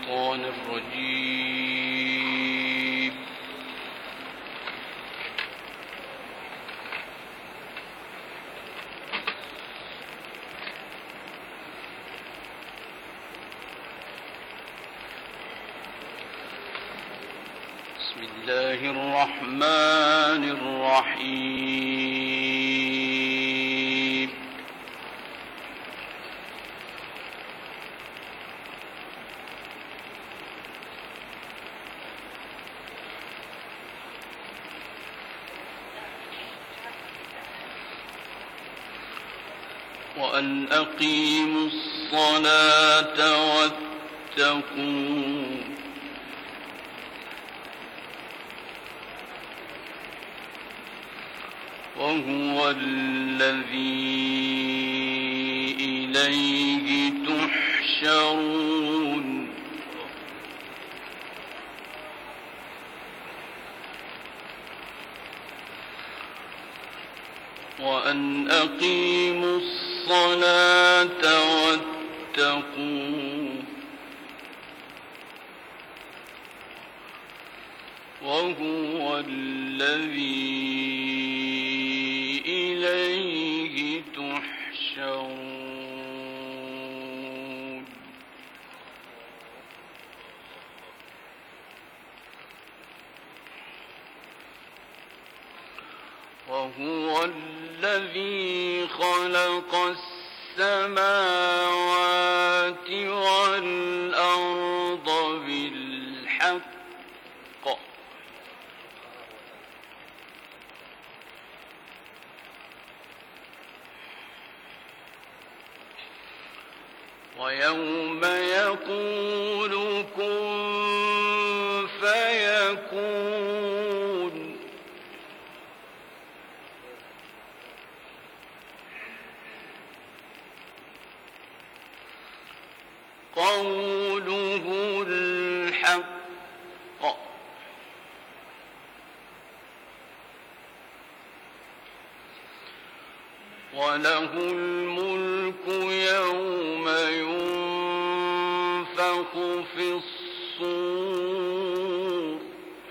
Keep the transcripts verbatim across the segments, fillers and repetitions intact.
الشيطان الرجيم. بسم الله الرحمن الرحيم. وأن أقيموا الصلاة واتقوه وهو الذي إليه تحشرون. وأن أقيموا الصلاة واتقوه وهو الذي إليه تحشرون. وهو الذي خلق السماوات والأرض بالحق ويوم يقول كن فيكون قوله الحق وله الملك يوم ينفخ في الصور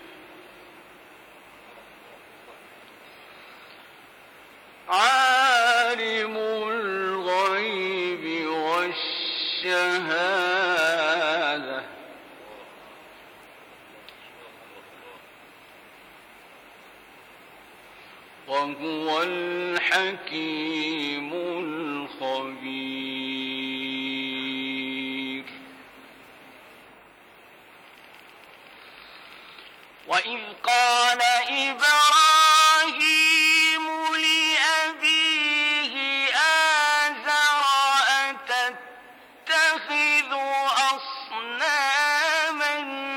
عالم الغيب والشهادة وهو الحكيم الخبير. وإذ قال إبراهيم لأبيه آزر أتتخذ أصناما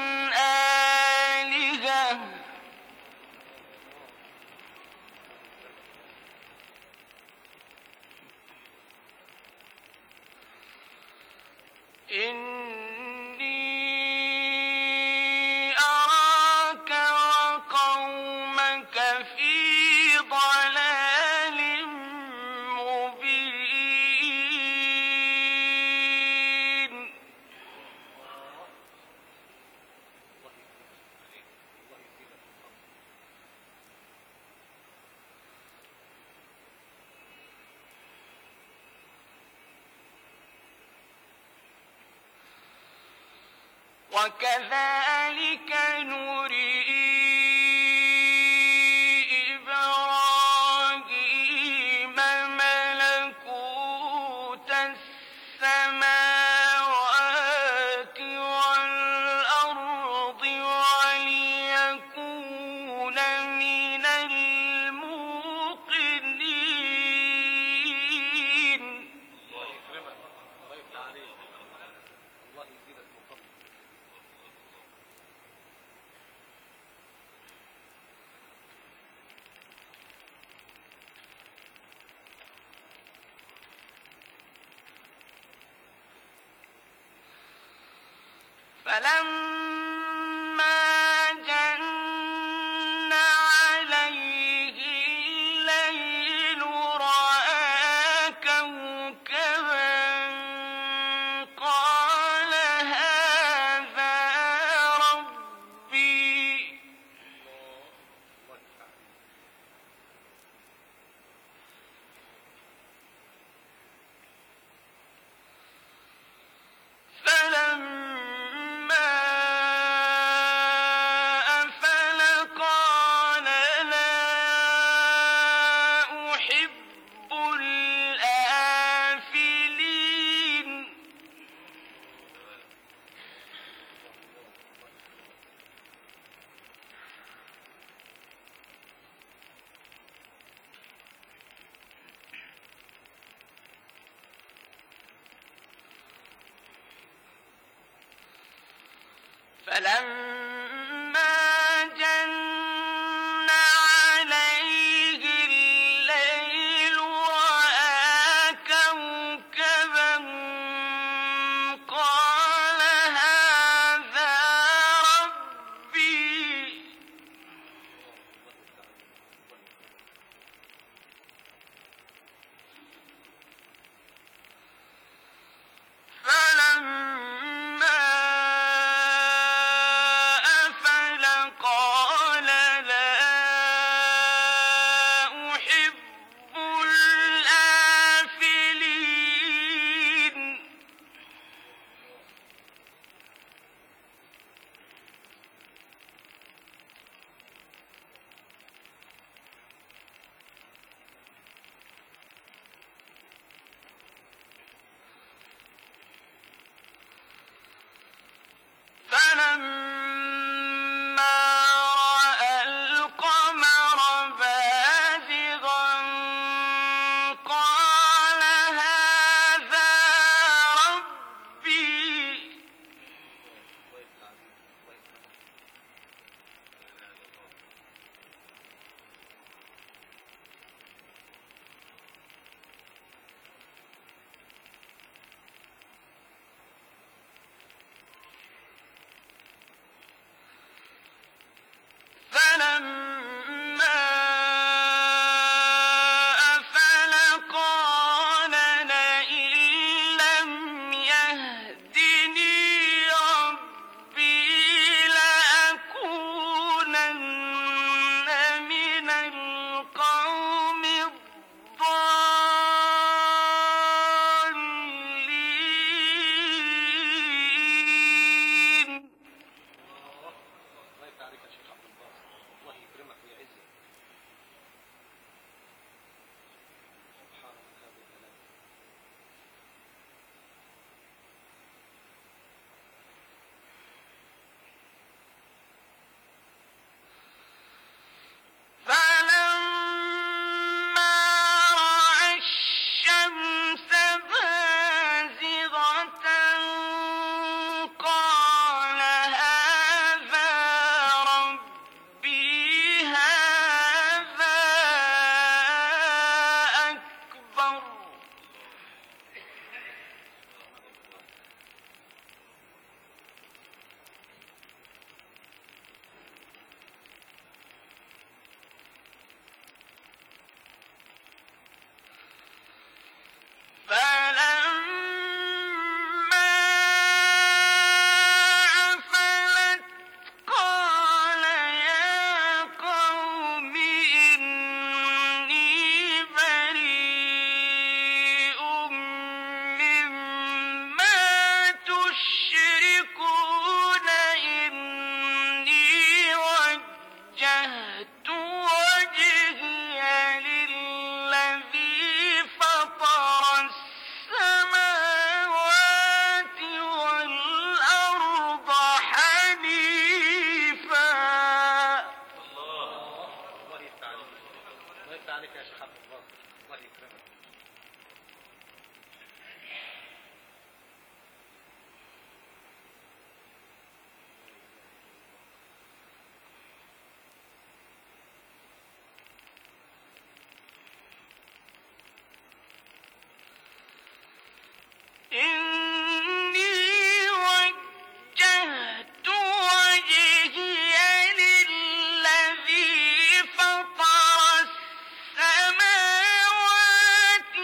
آلهة إني أراك وقومك في ضلال مبين. وكذلك نري إبراهيم ملكوت السماوات والأرض وليكون من الموقنين. الله يكرمك، الله يفتح عليك، الله يزيدك من فضلك. فلما جن عليه الليل رأى كوكبا قال هذا يحب الآفلين فلما جن عليه الليل رأى كوكبا قال هذا ربي فلما أفل قال لا أحب الآفلين فلما رأى القمر بازغا قال هذا ربي فلما أفل قال لئن لم يهدني ربي لأكونن من القوم الضالين الله يفتح عليك يا شيخ عبد الباسط، الله يكرمك ويعزك. سبحان من هذا الكلام. فلما رأى الشمس بازغة قال هذا ربي هذا أكبر فلما أفلت قال يا قوم إني بريء مما تشركون إني وجهت وجهي للذي فطر السماوات والأرض حنيفا الله يفتح عليك، الله يفتح عليك يا شيخ عبد الباسط، الله يكرمك. إني وجهت وجهي للذي فطر السماوات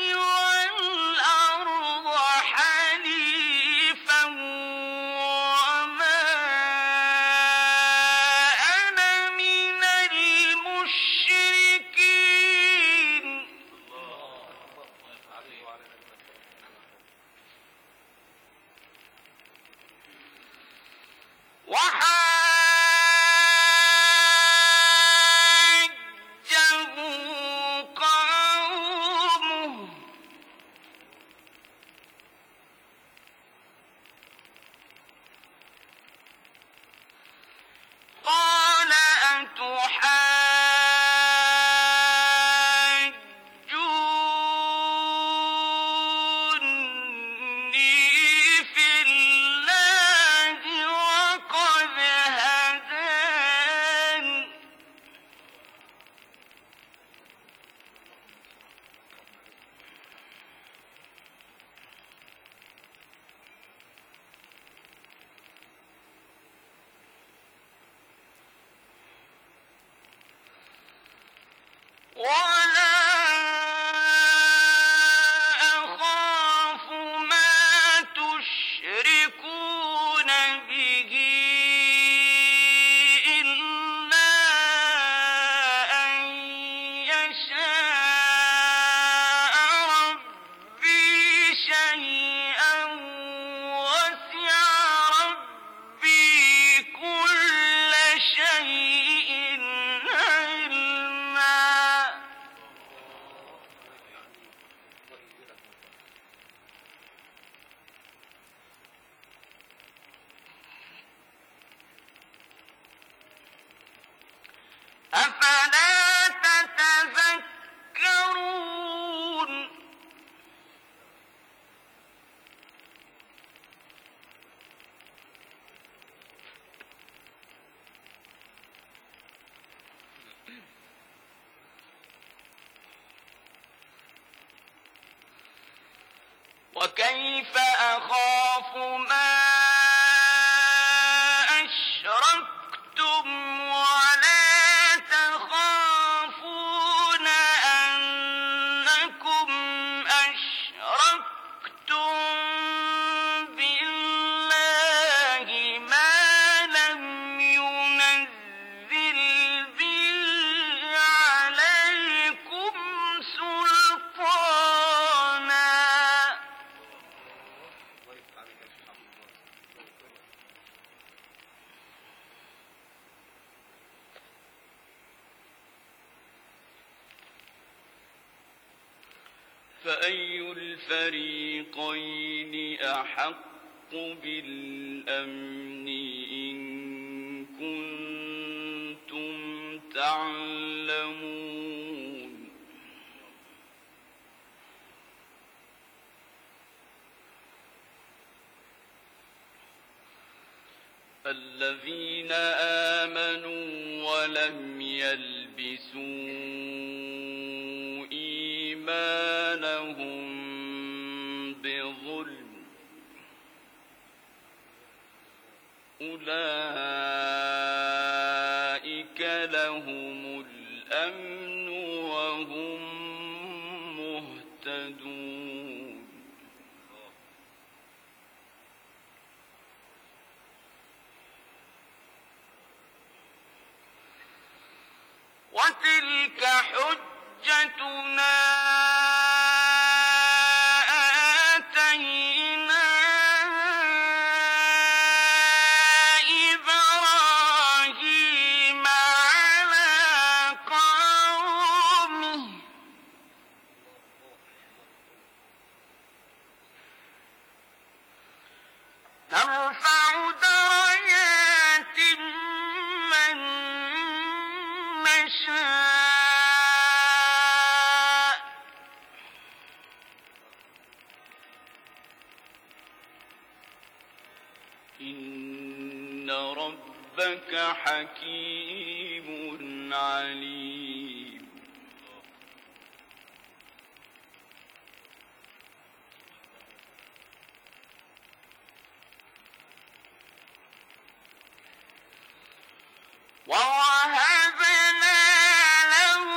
ولا أخاف ما تشركون به إلا أن يشاء ربي شيئا وسع ربي كل شيء علما. أفلا تتذكرون وكيف أخاف ما أشركتم ولا تخافون أنكم أشركتم بالله ما لم ينزل به عليكم سلطانا. فأي الفريقين أحق بالأمن إن كنتم تعلمون. الذين آمنوا ولم يلبسوا إيمانهم بظلم أولئك لهم الأمن وهم مهتدون. وتلك حجتنا آتينا إبراهيم على قومه نرفع درجات من نشاء إن ربك حكيم عليم. ووهبنا له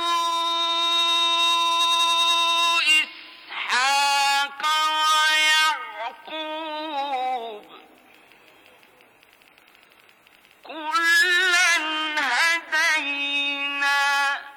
إسحاق ويعقوب كلا هدينا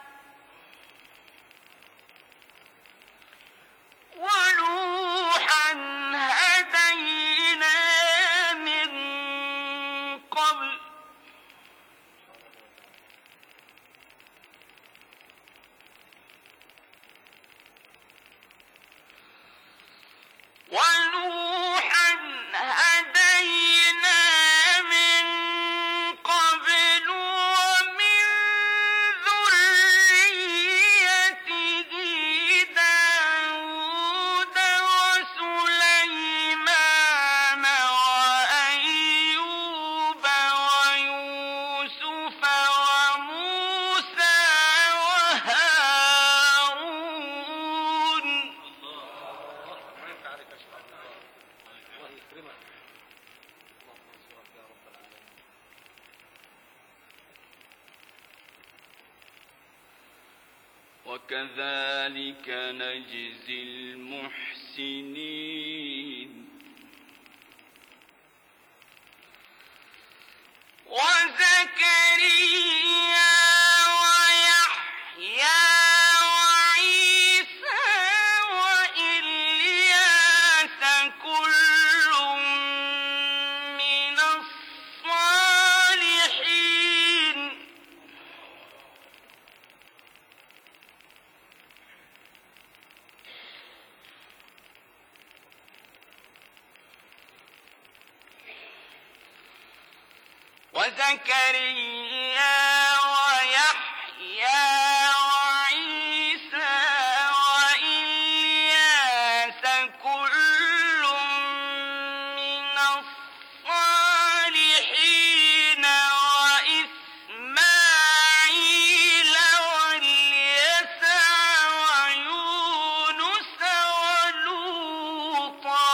وكذلك نجزي المحسنين وزكريا ويحيى وعيسى وإلياس كل من الصالحين وزكريا ويحيى وعيسى وإلياس كل من الصالحين وإسماعيل واليسع ويونس ولوطا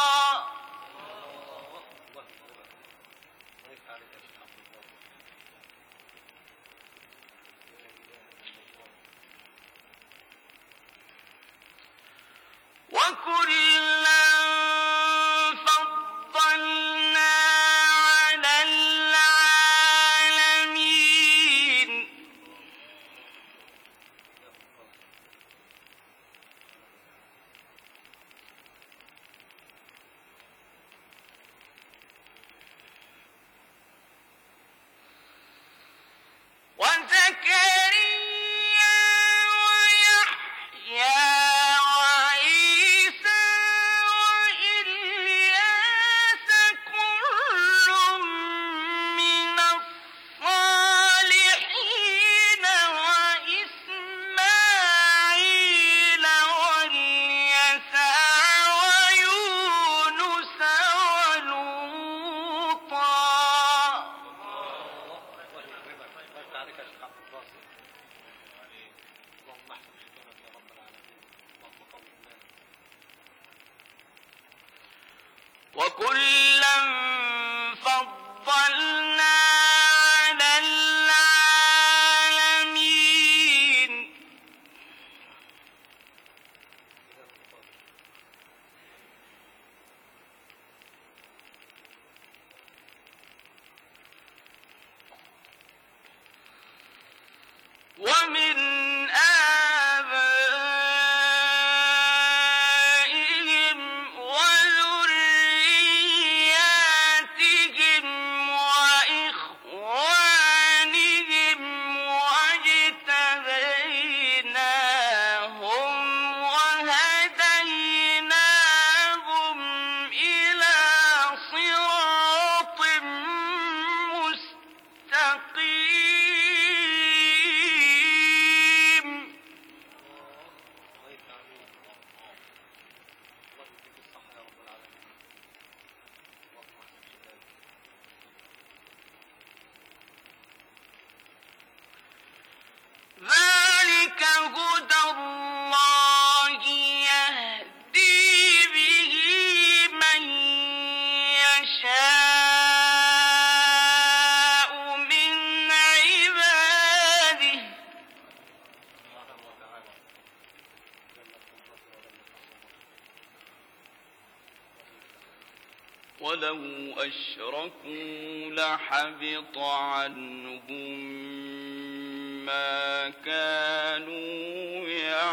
وكلا فضلنا على العالمين وزكريا ويحيى وعيسى وإلياس كل من الصالحين وإسماعيل واليسع ويونس ولوطا وكلا فضلنا على العالمين ومن آبائهم وذرياتهم وإخوانهم واجتبيناهم وهديناهم إلى صراط مستقيم ذلك هدى الله يهدي به من يشاء من عباده ولو أشركوا لحبط عنهم ما كانوا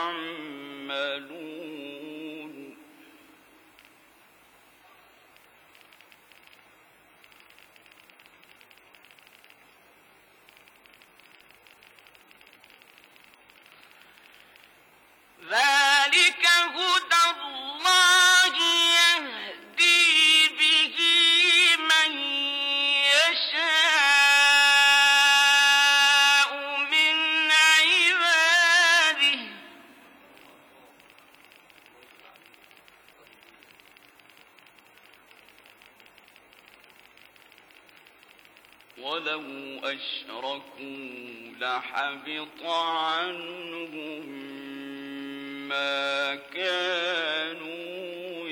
يعملون ذلك هدى الله يهدي به من يشاء من عباده ولو أشركوا لحبط عنهم ما كانوا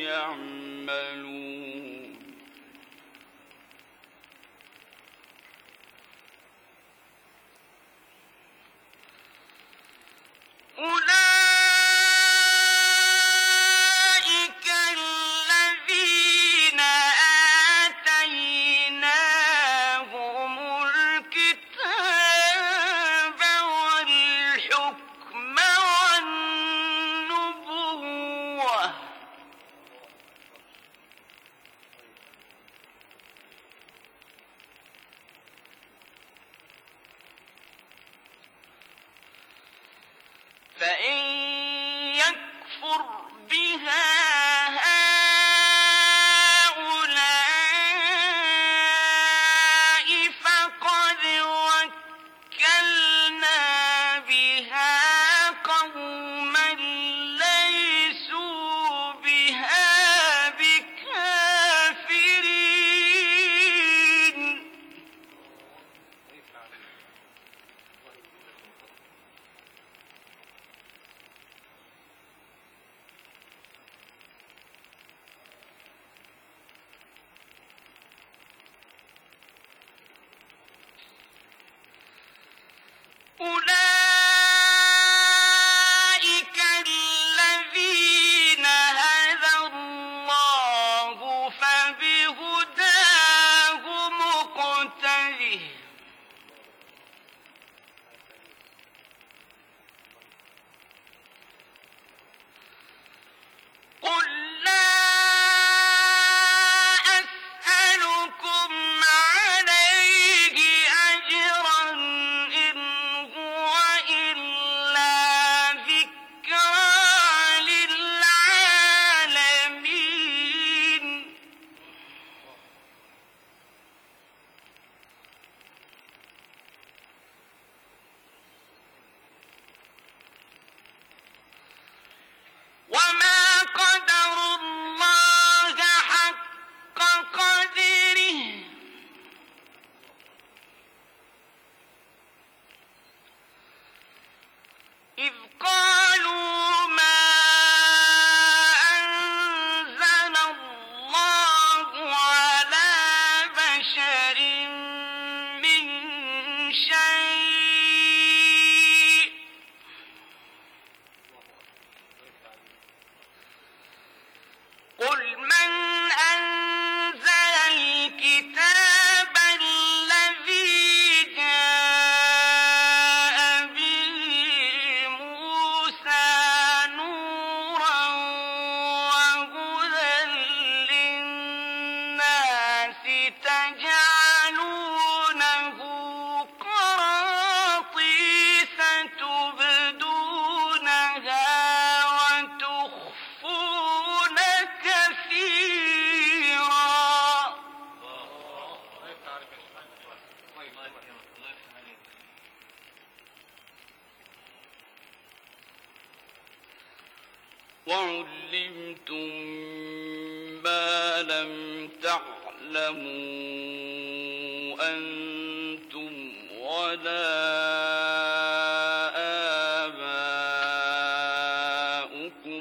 يعملون أولئك يكفر بها هؤلاء فقد وكلنا بها قوما ليسوا بها بكافرين. أولئك الذين هدى الله فبهداه مقتده قل لا أسألكم عليه أجرا إن هو إلا ذكرى للعالمين. وما قدروا الله حق قدره إذ قالوا ما أنزل الله على بشر من شيء قل من أنزل الكتاب الذي جاء به موسى نورا وهدى للناس تجعلونه قراطيس تبدونها وتخفون كثيرا. وعلمتم ما لم تعلموا أنتم ولا آباؤكم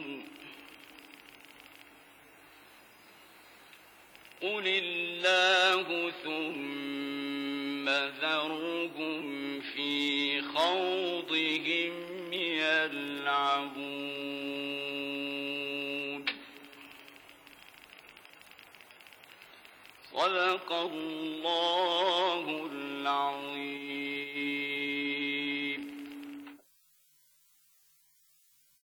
قل الله ثم ذرهم في خوضهم يلعبون. صدق الله العظيم.